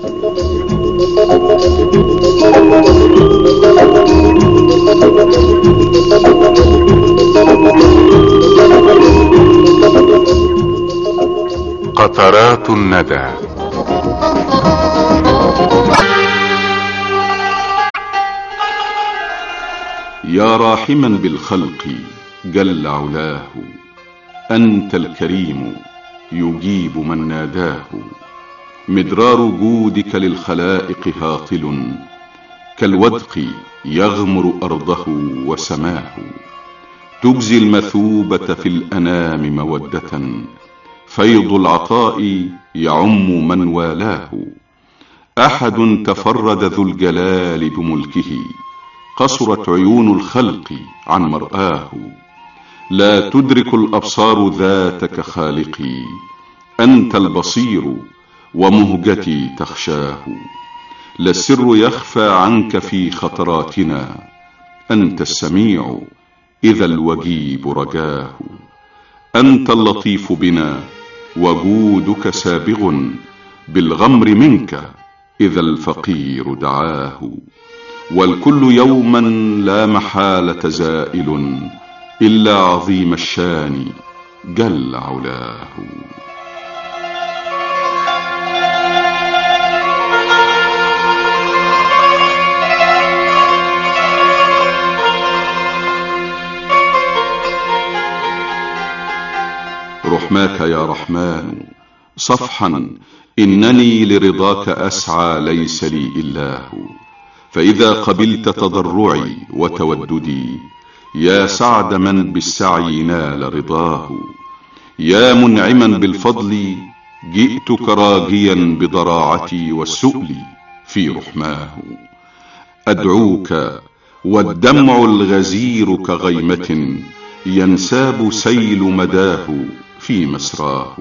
قطرات الندى. يا راحما بالخلق جل علاه، أنت الكريم يجيب من ناداه. مدرار جودك للخلائق هاطل، كالودق يغمر أرضه وسماه. تجزي المثوبة في الأنام مودة، فيض العطاء يعم من والاه. أحد تفرد ذو الجلال بملكه، قصرت عيون الخلق عن مرآه. لا تدرك الأبصار ذاتك خالقي، أنت البصير ومهجتي تخشاه. لا السر يخفى عنك في خطراتنا، أنت السميع إذا الوجيب رجاه. أنت اللطيف بنا وجودك سابغ، بالغمر منك إذا الفقير دعاه. والكل يوما لا محالة زائل، إلا عظيم الشان جل علاه. رحماك يا رحمن صفحا، إنني لرضاك أسعى ليس لي إلاه. فإذا قبلت تضرعي وتوددي، يا سعد من بالسعي نال رضاه. يا منعما بالفضل جئتك راجيا بضراعتي والسؤل في رحماه. أدعوك والدمع الغزير كغيمة، ينساب سيل مداه في مسراه.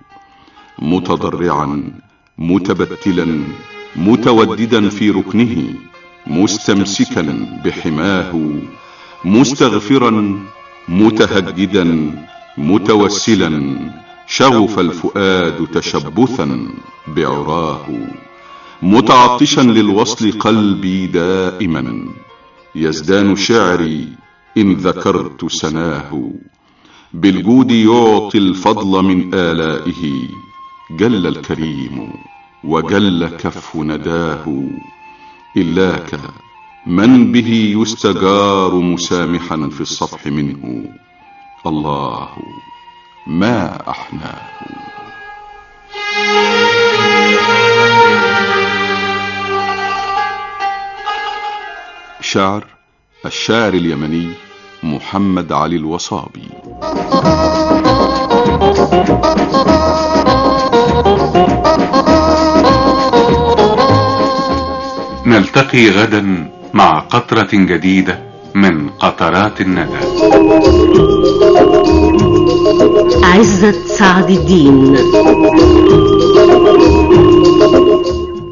متضرعا متبتلا متوددا في ركنه، مستمسكا بحماه. مستغفرا متهجدا متوسلا، شغف الفؤاد تشبثا بعراه. متعطشا للوصل قلبي دائما، يزدان شعري إن ذكرت سناه. بالجود يعطي الفضل من آلائه، جل الكريم وجل كف نداه. إلاك من به يستجار مسامحا في الصفح منه، الله ما أحناه. شعر الشاعر اليمني محمد علي الوصابي. نلتقي غدا مع قطرة جديدة من قطرات الندى. عزت سعد الدين.